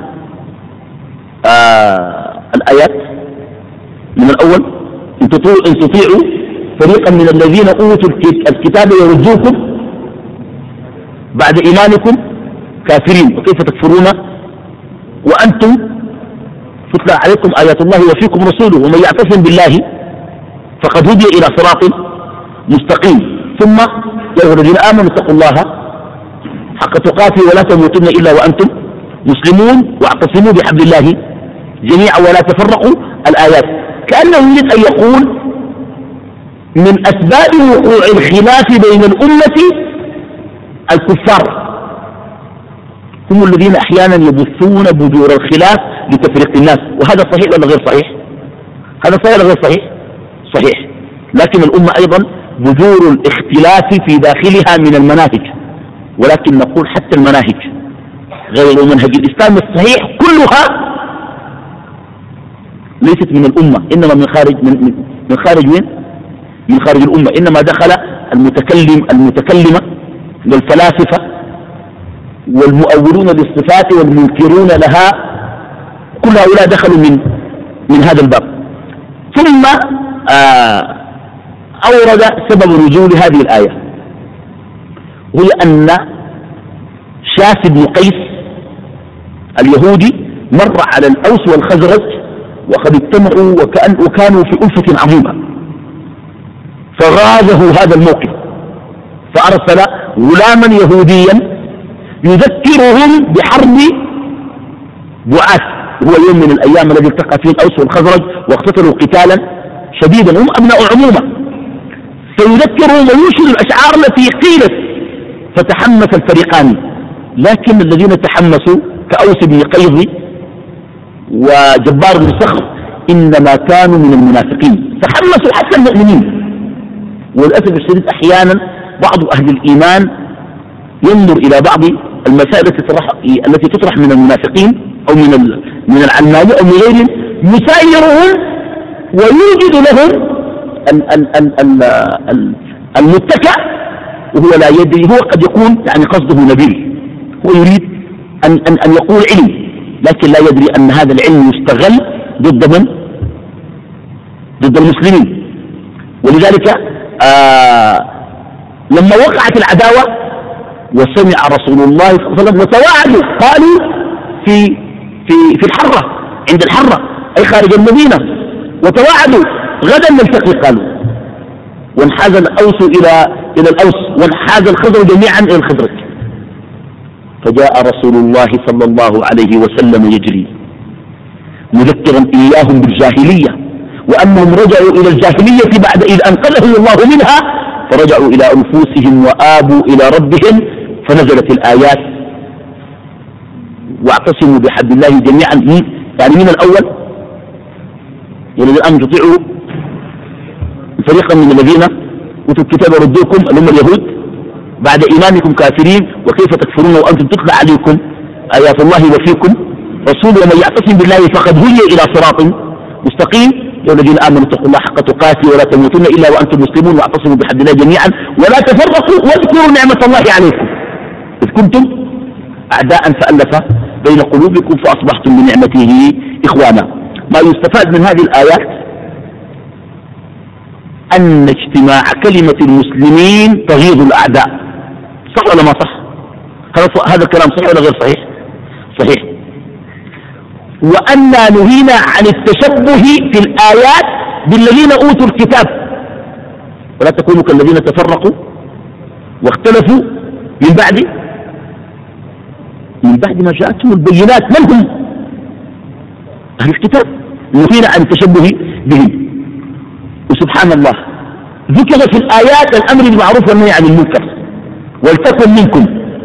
الآيات من الأول، إن تطيعوا فريقا من الذين أوتوا الكتاب يردوكم بعد إيمانكم كافرين وكيف تكفرون وأنتم تتلى عليكم آيات الله وفيكم رسوله ومن يعتصم بالله فقد هدي إلى صراط مستقيم. ثم يا أيها الذين آمنوا اتقوا الله حق تقاته ولا تموتن إلا وأنتم مسلمون واعتصموا بحبل الله جميعا ولا تفرقوا، الآيات. كأنه يريد أن يقول من أسباب وقوع الخلاف بين الأمة الكفار، هم الذين أحيانا يبثون بذور الخلاف لتفريق الناس. وهذا صحيح ولا غير صحيح؟ هذا صحيح ولا غير صحيح؟ صحيح. لكن الأمة أيضا بذور الاختلاف في داخلها من المناهج، ولكن نقول حتى المناهج غير منهج الإسلام الصحيح كلها ليست من الأمة، إنما من خارج وين؟ من خارج الأمة. إنما دخل المتكلمة والفلاسفة والمؤولون للصفات والمنكرون لها، كل هؤلاء دخلوا من هذا الباب. ثم أورد سبب نزول هذه الآية، هي أن شاس بن قيس اليهودي مر على الأوس والخزرج وقد اجتمعوا وكانوا في ألفة عظيمة، فغاظه هذا الموقف فأرسل غلاما يهوديا يذكرهم بحرب بعاث، هو يوم من الأيام الذي التقى فيه الأوس والخزرج واقتتلوا قتالا شديدا، هم أبناء عمومة، فيذكرهم وينشد الأشعار التي قيلت، فتحمس الفريقان. لكن الذين تحمسوا كأوس بن قيظ وجبار بن صخر إنما كانوا من المنافقين، تحمسوا حتى المؤمنين. وللأسف الشديد أحيانا بعض أهل الإيمان ينظر إلى بعض المسائل التي تطرح من المنافقين أو من العلمانية أو من غيرهم، يسايرهم ويوجد لهم المتكأ وهو لا يدري، هو قد يكون يعني قصده نبيل، هو يريد أن يقول علم، لكن لا يدري أن هذا العلم يستغل ضد من؟ ضد المسلمين. ولذلك لما وقعت العداوة وسمع رسول الله صلى الله عليه وسلم وتواعدوا، قالوا في الحرة، عند الحرة أي خارج المدينة، وتواعدوا غدا نلتقي، قالوا، وانحاز الأوس إلى الأوس وانحاز الخزرج جميعا إلى الخزرج. فجاء رسول الله صلى الله عليه وسلم يجري مذكرا إياهم بالجاهلية وأنهم رجعوا إلى الجاهلية بعد إذ أنقذهم الله منها، فرجعوا إلى أنفسهم وآبوا إلى ربهم، فنزلت الآيات واعتصموا بحبل الله جميعا، يعني من الأول والذين آمنوا تطيعوا فريقا من الذين أوتوا الكتاب يردوكم اللي هم اليهود بعد إيمانكم كافرين وكيف تكفرون وأنتم تتلى عليكم آيات الله وفيكم رسول ومن يعتصم بالله فقد هدي إلى صراط مستقيم. يا الذين آمنوا اتقوا الله حق تقاته ولا تموتن إلا وأنتم مسلمون واعتصموا بحبل الله جميعا ولا تفرقوا واذكروا نعمة الله عليكم إذ كنتم أعداء فألف بين قلوبكم فأصبحتم بنعمته إخوانا. ما يستفاد من هذه الآيات أن اجتماع كلمة المسلمين تغيظ الأعداء. صح ولا ما صح؟ هذا الكلام صحيح ولا غير صحيح؟ صحيح. وأننا نهينا عن التشبه في الآيات بالذين أوتوا الكتاب، ولا تكونوا كالذين تفرقوا واختلفوا من بعد ما جاءتهم البينات. من هم؟ أهل الكتاب. نهينا عن التشبه بهم. وسبحان الله ذكر في الآيات الأمر بالمعروف والنهي عن المنكر. ولتكن منكم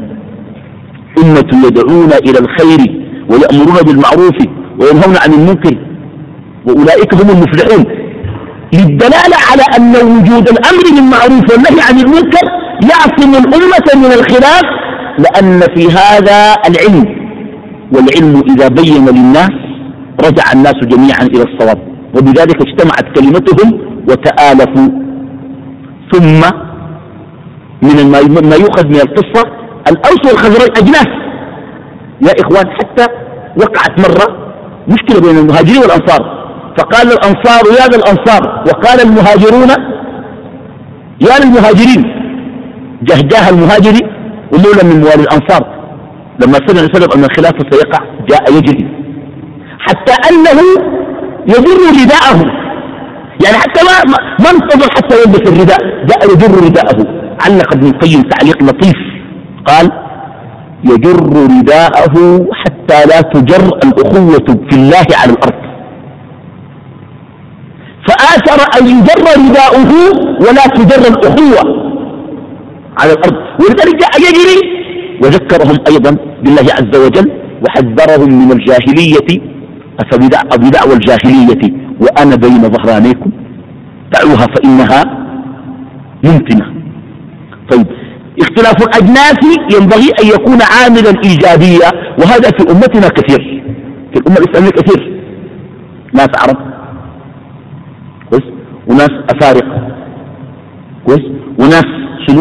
أمة يدعون إلى الخير ويأمرون بالمعروف وينهون عن المنكر وأولئك هم المفلحون، للدلالة على أن وجود الأمر بالمعروف والنهي عن المنكر يعصم الأمة من الخلاف، لأن في هذا العلم، والعلم إذا بين للناس رجع الناس جميعا إلى الصواب، وبذلك اجتمعت كلمتهم وتآلفوا. ثم من ما يؤخذ من القصة الأوس والخزرج أجناس يا إخوان، حتى وقعت مرة مشكلة بين المهاجرين والأنصار، فقال الأنصار يا للأنصار وقال المهاجرون يا للمهاجرين. جهجاه المهاجري ومولى من موالي الأنصار لما سمع السلف أن الخلافة سيقع جاء يجري، حتى أنه يجر رداءه، يعني حتى ما انتظر حتى يلبس الرداء، جاء يجر رداءه. علق ابن القيم تعليق لطيف قال يجر رداءه حتى لا تجر الأخوة في الله على الأرض، فآثر أن يجر رداؤه ولا تجر الأخوة على الأرض، ولذلك جاء يجري. وذكرهم أيضا بالله عز وجل وحذرهم من الجاهلية، أفبدعوى الجاهلية وأنا بين ظهرانيكم دعوها فإنها ممكنة. طيب اختلاف الأجناس ينبغي أن يكون عاملا إيجابيا، وهذا في أمتنا كثير، في الأمة الإسلامية كثير، ناس عرب كويس وناس أفارقة كويس وناس شنو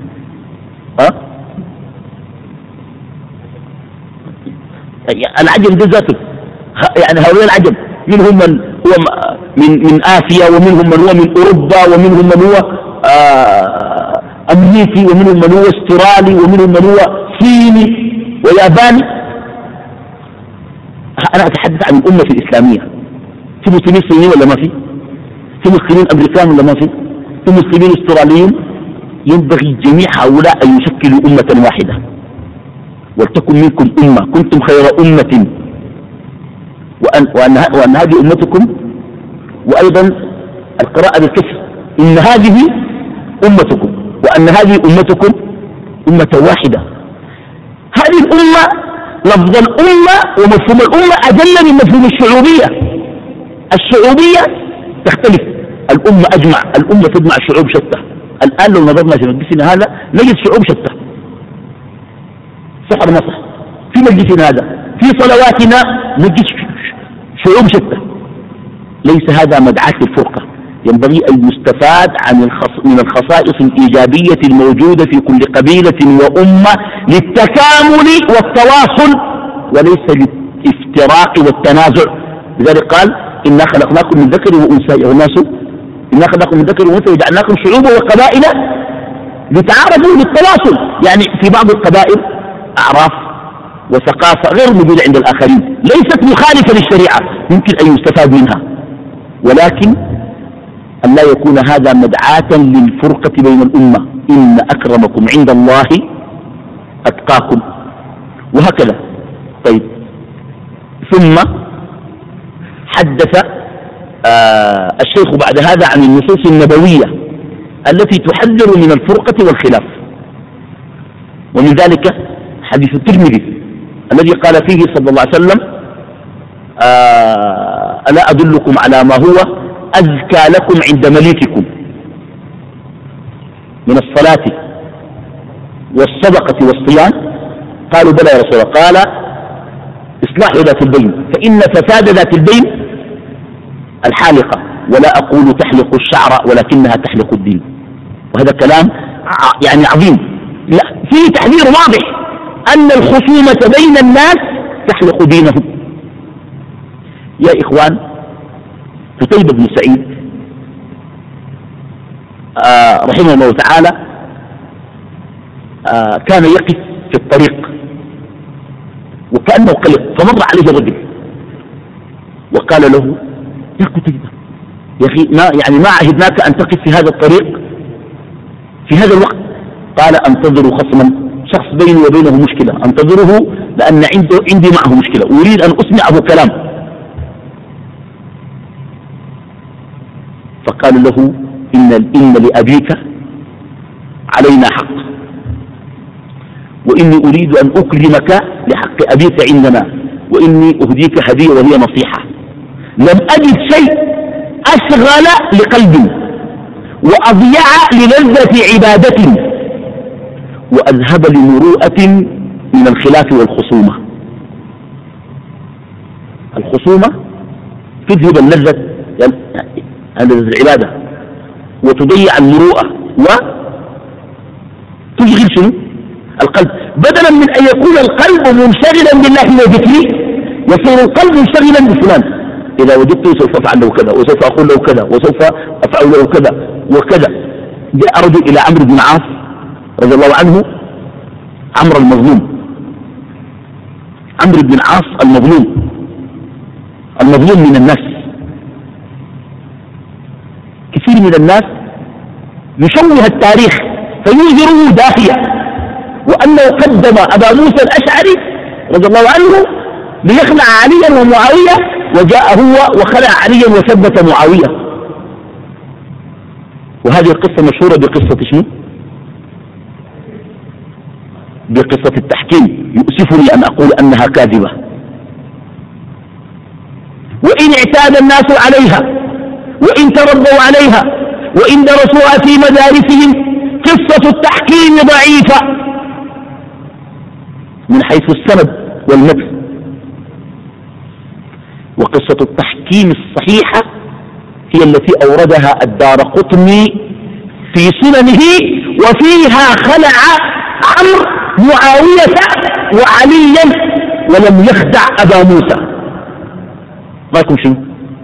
العجم دي ذاته، يعني هؤلاء العجم منهم من هو من آسيا، ومنهم من هو من أوروبا، ومنهم من هو أمريكي، ومنهم من هو استرالي، ومنهم من هو صيني وياباني. أنا أتحدث عن الأمة الإسلامية. في مسلمين صينيين ولا ما في؟ في مسلمين أمريكان ولا ما في؟ في مسلمين استراليين. ينبغي جميع هؤلاء أن يشكلوا أمة واحدة. ولتكن منكم أمة كنتم خير أمة وأن هذه أمتكم، وأيضا القراءة بالكسر إن هذه أمتكم وأن هذه أمتكم أمة واحدة. هذه الأمة لفظ الأمة ومفهوم الأمة أجل من مفهوم الشعوبية. الشعوبية تختلف، الأمة أجمع، الأمة تجمع شعوب شتى. الآن لو نظرنا في مجلسنا هذا نجد شعوب شتى، صح ولا ما صح؟ في مجلسنا هذا في صلواتنا نجد شعوب شتى. ليس هذا مدعاة للفرقة، ينبغي أن يستفاد من الخصائص الإيجابية الموجودة في كل قبيلة وأمة للتكامل والتواصل وليس للافتراق والتنازع. لذلك قال إنا خلقناكم من ذكر وأنثى، والناس إنا خلقناكم من ذكر وأنثى وجعلناكم شعوبا وقبائل لتعارفوا للتواصل. يعني في بعض القبائل أعراف وثقافة غير موجودة عند الآخرين، ليست مخالفة للشريعة، يمكن أن يستفاد منها، ولكن أن لا يكون هذا مدعاة للفرقة بين الأمة. إن أكرمكم عند الله أتقاكم، وهكذا. طيب ثم حدث الشيخ بعد هذا عن النصوص النبوية التي تحذر من الفرقة والخلاف، ومن ذلك حديث الترمذي الذي قال فيه صلى الله عليه وسلم ألا أدلكم على ما هو أزكى لكم عند مليككم من الصلاة والصدقة والصيام؟ قالوا بلى يا رسول الله. قال إصلاح ذات البين، فإن فساد ذات البين الحالقة، ولا أقول تحلق الشعر ولكنها تحلق الدين. وهذا كلام يعني عظيم، لا فيه تحذير واضح أن الخصومة بين الناس تحلق دينهم. يا إخوان قتيبة بن سعيد رحمه الله تعالى كان يقف في الطريق وكأنه قلق، فمر عليه رجل وقال له يا قتيبة يا أخي ما عهدناك أن تقف في هذا الطريق في هذا الوقت. قال أنتظر خصما، شخص بيني وبينه مشكلة، أنتظره لأن عندي معه مشكلة، أريد أن أسمعه كلام. فقال له إن لأبيك علينا حق، وإني أريد أن أكرمك لحق أبيك عندنا، وإني أهديك هدية وهي نصيحة. لم أجد شيء أشغل لقلبي وأضيع للذة عبادة وأذهب لمروءة من الخلاف والخصومة. الخصومة تذهب اللذة العبادة وتضيع المروءة وتشغل شنو القلب. بدلا من أن يكون القلب منشغلا بالله وذكره يصير القلب منشغلا بفلان، إذا وجدته سوف أفعل له كذا وسوف أقول له كذا وسوف أفعل له كذا وكذا. جاء رجل إلى عمرو بن عاص رضي الله عنه، عمرو المظلوم، عمرو بن عاص المظلوم من الناس. كثير من الناس يشوه التاريخ فينذره داهية، وأنه قدم أبا موسى الأشعري رضي الله عنه ليخلع عليا ومعاوية، وجاء هو وخلع عليا وثبت معاوية. وهذه القصة مشهورة بقصة شنو؟ بقصة التحكيم. يؤسفني أن أقول أنها كاذبة، وإن اعتاد الناس عليها وإن تربوا عليها وإن درسوها في مدارسهم قصة التحكيم ضعيفة من حيث السند والمتن، وقصة التحكيم الصحيحة هي التي أوردها الدارقطني في سننه، وفيها خلع عمرو معاوية وعليا ولم يخدع أبا موسى. رأيكم شنو؟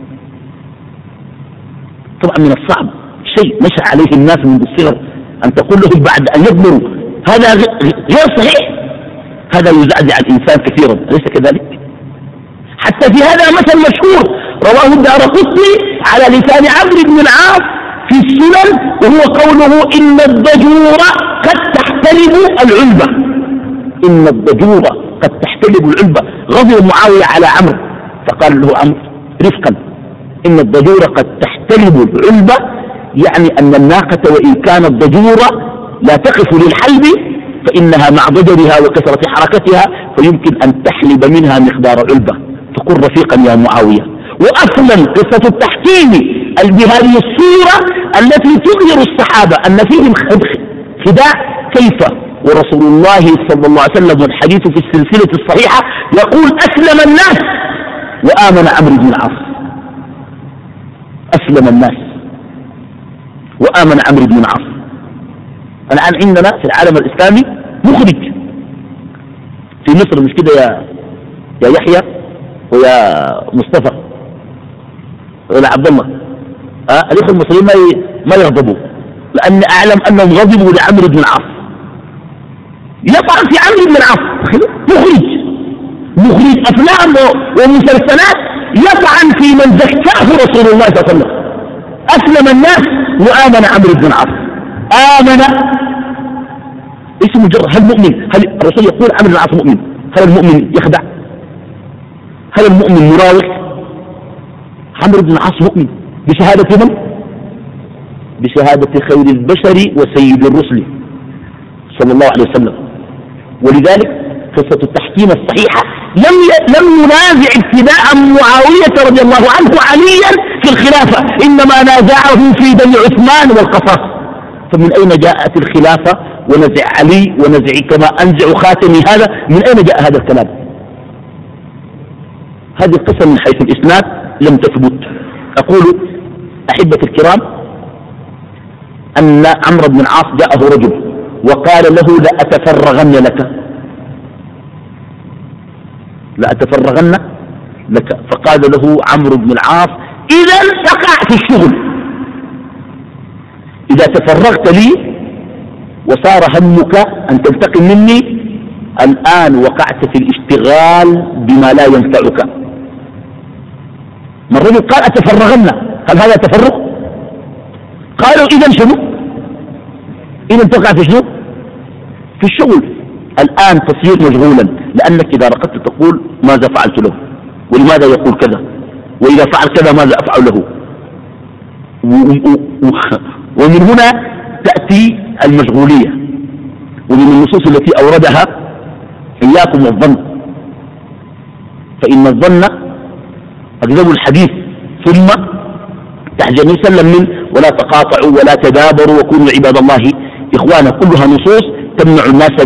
طبعا من الصعب شيء نشأ عليه الناس منذ الصغر أن تقول له بعد أن يكبروا هذا غير صحيح، هذا يزعزع الإنسان كثيرا، أليس كذلك؟ حتى في هذا مثل مشهور رواه الدارقطني على لسان عمرو بن العاص في السنن، وهو قوله إن الضجور قد تحتلب العلبة. إن الضجور قد تحتلب العلبة. غضب معاوية على عمرو فقال له عمرو رفقا، إن الضجور قد تحتلب العلبة، يعني أن الناقة وإن كانت ضجورة لا تقف للحلب فإنها مع ضجرها وكثرة حركتها فيمكن أن تحلب منها مقدار علبة، فكن رفيقا يا معاوية. وأصلا قصة التحكيم بهذه الصورة التي تظهر الصحابة أن فيهم خداع كيف، ورسول الله صلى الله عليه وسلم والحديث في السلسلة الصحيحة يقول أسلم الناس وآمن عمرو بن العاص. أسلم الناس وآمن عمرو بن العاص. الآن عندنا في العالم الإسلامي مخرج في مصر، مش كده يا يحيى ويا مصطفى ولا عبد الله؟ الإخوة المصريين ما يغضبوا، لأن أعلم أنهم غضبوا لعمرو بن العاص. يطعن في عمرو بن العاص، مخرج أفلام ومسلسلات يطعن في من زكاه رسول الله صلى الله عليه وسلم. أسلم الناس وآمن عمرو بن العاص. آمن اسم مجرد. هل مؤمن؟ هل الرسول يقول عمرو بن العاص مؤمن؟ هل المؤمن يخدع؟ هل المؤمن مراوغ؟ عمرو بن العاص مؤمن بشهادة من؟ بشهادة خير البشر وسيد الرسل صلى الله عليه وسلم. ولذلك قصة التحكيم الصحيحة لم ينازع ابتداء معاوية رضي الله عنه عليا في الخلافة، إنما نازعه في بني عثمان والقصاص. فمن أين جاءت الخلافة ونزع علي ونزع كما أنزع خاتمي هذا؟ من أين جاء هذا الكلام؟ هذه القصة من حيث الإسناد لم تثبت. أقول أحبة الكرام أن عمرو بن العاص جاءه رجل وقال له لأتفرغن لك، فقال له عمرو بن العاص إذن تقع في الشغل، إذا تفرغت لي وصار همك أن تنتقم مني، الآن وقعت في الاشتغال بما لا ينفعك. ما الرجل قال أتفرغن، هل هذا تفرغ؟ قالوا إذا شنو؟ إذا تقع في شنو؟ في الشغل. الآن تصير مشغولا، لأنك إذا رقدت تقول ماذا فعلت له، ولماذا يقول كذا، وإذا فعل كذا ماذا أفعل له. ومن هنا تأتي المشغولية. ومن النصوص التي أوردها إياكم والظن، فإن الظن أكذب الحديث، ثم تحت النبي صلى الله عليه وسلم من ولا تقاطعوا ولا تدابروا وكونوا عباد الله إخوانا، كلها نصوص تمنع الناس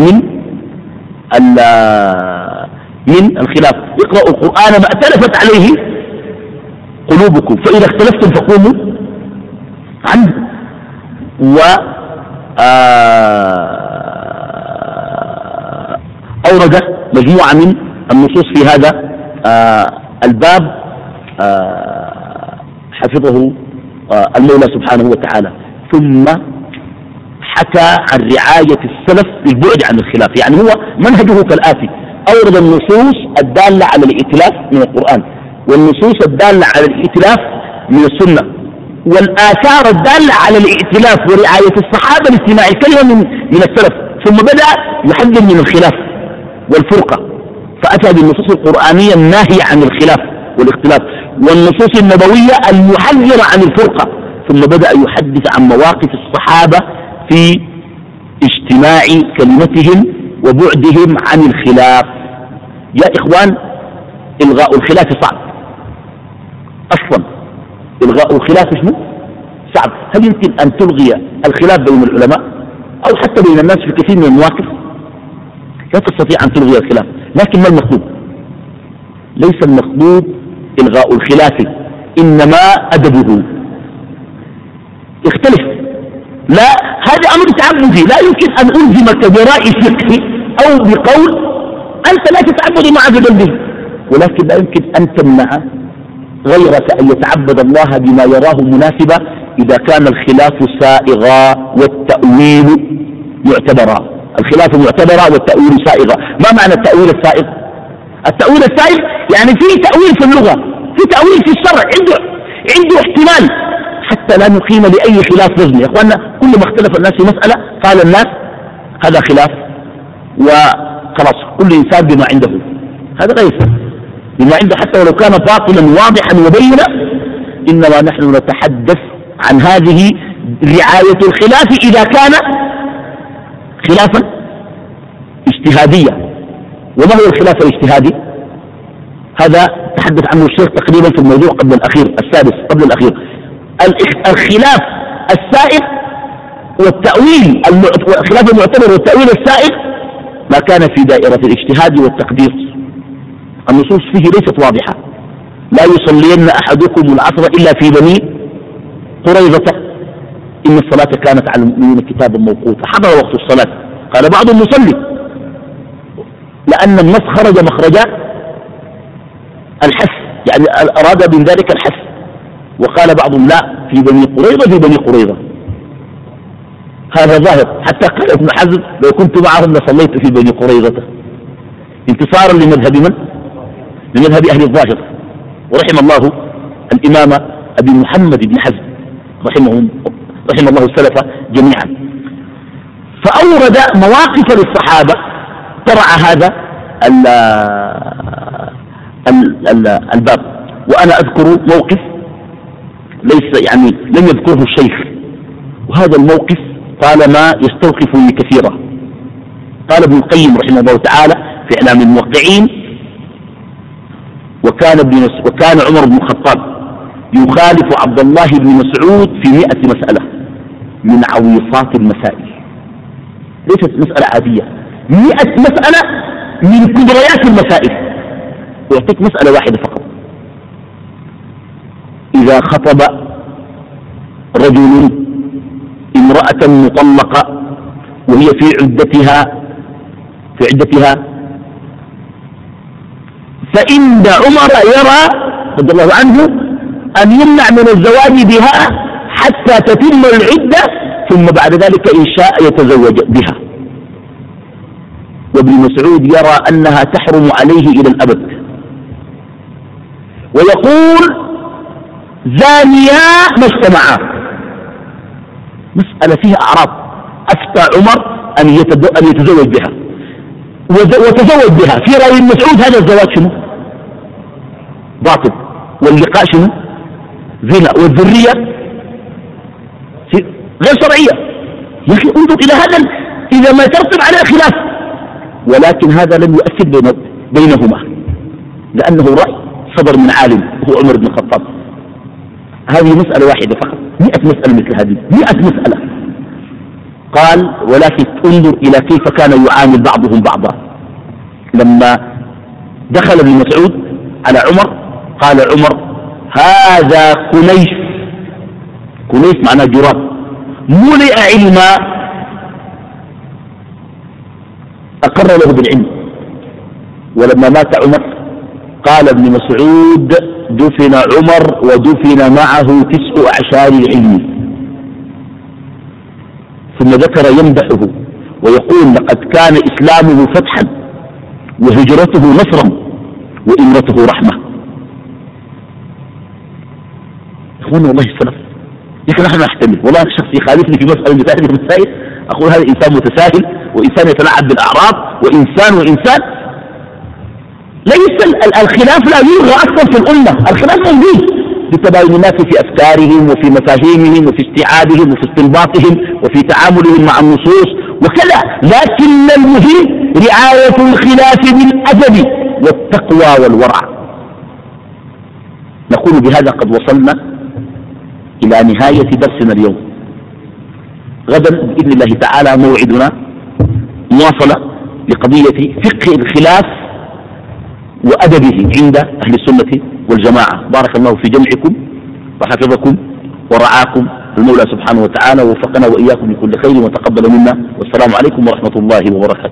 من الخلاف. اقرأوا القرآن ما ائتلفت عليه قلوبكم، فإذا اختلفتم فقوموا عنه. أورد مجموعة من النصوص في هذا الباب حفظه المولى سبحانه وتعالى. ثم حكى عن رعاية السلف بالبعد عن الخلاف. يعني هو منهجه كالآتي: أورد النصوص الدالة على الائتلاف من القرآن، والنصوص الدالة على الائتلاف من السنة، والآثار الدالة على الائتلاف ورعاية الصحابة لاستماع الكلمة من السلف. ثم بدأ يحذر من الخلاف والفرقة، فأتى بالنصوص القرآنية الناهية عن الخلاف والاختلاف، والنصوص النبوية المحذرة عن الفرقة. ثم بدأ يحدث عن مواقف الصحابة في اجتماع كلمتهم وبعدهم عن الخلاف. يا إخوان، إلغاء الخلاف صعب أصلا. إلغاء الخلاف شنو؟ صعب. هل يمكن أن تلغي الخلاف بين العلماء أو حتى بين الناس في كثير من المواقف؟ لا تستطيع أن تلغي الخلاف. لكن ما المطلوب؟ ليس المطلوب إلغاء الخلاف، إنما أدبه. اختلف، لا، هذا أمر تعبدي، لا يمكن أن ألزمك برأي فقهي أو بقول أنت لا تتعبد مع بقلبه، ولكن لا يمكن أن تمنع غيرك أن يتعبد الله بما يراه مناسبا إذا كان الخلاف سائغا والتأويل معتبرا. الخلاف معتبرا والتأويل سائغا. ما معنى التأويل السائغ؟ التأويل السائغ يعني فيه تأويل في اللغة، في تأويل في الشرع، عنده احتمال، حتى لا نقيم لأي خلاف وزن. يا أخوانا، كل ما اختلف الناس في مسألة قال الناس هذا خلاف، وخلاص كل إنسان بما عنده. هذا غير بما عنده، حتى ولو كان باطلا واضحا وبينا. إنما نحن نتحدث عن هذه رعاية الخلاف إذا كان خلافا اجتهاديا. وما هو الخلاف الاجتهادي؟ هذا تحدث عنه الشيخ تقريبا في الموضوع قبل الأخير، السادس قبل الأخير. الخلاف السائغ والتأويل، الخلاف المعتبر والتأويل السائغ ما كان في دائرة الاجتهاد والتقدير. النصوص فيه ليست واضحة. لا يصلين أحدكم العصر إلا في بني قريظة إن الصلاة كانت على المؤمنين كتابا موقوتا. حضر وقت الصلاة، قال بعضهم يصلي لأن النص خرج مخرج الحث، يعني أراد من ذلك الحث. وقال بعضهم لا، في بني قريظة، في بني قريظة. هذا ظاهر. حتى قال ابن حزم لو كنت معهم لصليت في بني قريظة، انتصارا لمذهب من؟ لمذهب أهل الظاهر. ورحم الله الإمام أبي محمد بن حزم رحم الله السلف جميعا. فأورد مواقف للصحابة ترعى هذا الباب. وأنا أذكر موقف ليس يعني لم يذكره الشيخ، وهذا الموقف طالما يستوقفني كثيرا. قال ابن القيم رحمه الله تعالى في إعلام الموقعين: وكان عمر بن الخطاب يخالف عبد الله بن مسعود في 100 مسألة من عويصات المسائل. ليست مسألة عادية، 100 مسألة من كبريات المسائل. ويعطيك مسألة واحدة فقط: إذا خطب رجل امرأة مطلقة وهي في عدتها فإن عمر يرى رضي الله عنه أن يمنع من الزواج بها حتى تتم العدة ثم بعد ذلك إن شاء يتزوج بها. وابن مسعود يرى أنها تحرم عليه إلى الأبد، ويقول زانيا ما اجتمعا، مسألة فيها أعراض. أفتى عمر أن يتزوج بها وتزوج بها. في رأي ابن مسعود هذا الزواج شنو؟ باطل، واللقاء شنو؟ زنا، والذرية غير شرعية. يا أخي انظر إلى هذا إذا ما ترتب على خلاف، ولكن هذا لم يؤثر بينهما لأنه رأي صدر من عالم هو عمر بن الخطاب. هذه مسألة واحدة فقط، 100 مسألة مثل هذه، 100 مسألة. قال ولكن انظر إلى كيف كان يعامل بعضهم بعضا. لما دخل ابن مسعود على عمر قال عمر هذا كنيس، كنيس معناه جراب، ملئ علما، أقر له بالعلم. ولما مات عمر قال ابن مسعود دفن عمر ودفن معه 9 أعشار العلم. ثم ذكر يمدحه ويقول لقد كان إسلامه فتحا وهجرته نصرا وإمرته رحمة. إخوانا والله السلام، لكن نحن نحتمل. والله الشخص يخالفني في مسألة من هذه المسائل أقول هذا إنسان متساهل، وإنسان يتلاعب بالأعراض، وإنسان ليس الخلاف لا يلغى أصلا في الأمة. الخلاف موجود بتباين الناس في أفكارهم وفي مفاهيمهم وفي استيعابهم وفي استنباطهم وفي تعاملهم مع النصوص وكذا، لكن المهم رعاية الخلاف بالأدب والتقوى والورع. نقول بهذا قد وصلنا إلى نهاية درسنا اليوم. غدا بإذن الله تعالى موعدنا مواصلة لقضية فقه الخلاف وأدبه عند أهل السنة والجماعة. بارك الله في جمعكم وحفظكم ورعاكم المولى سبحانه وتعالى، ووفقنا وإياكم لكل خير وتقبل منا، والسلام عليكم ورحمة الله وبركاته.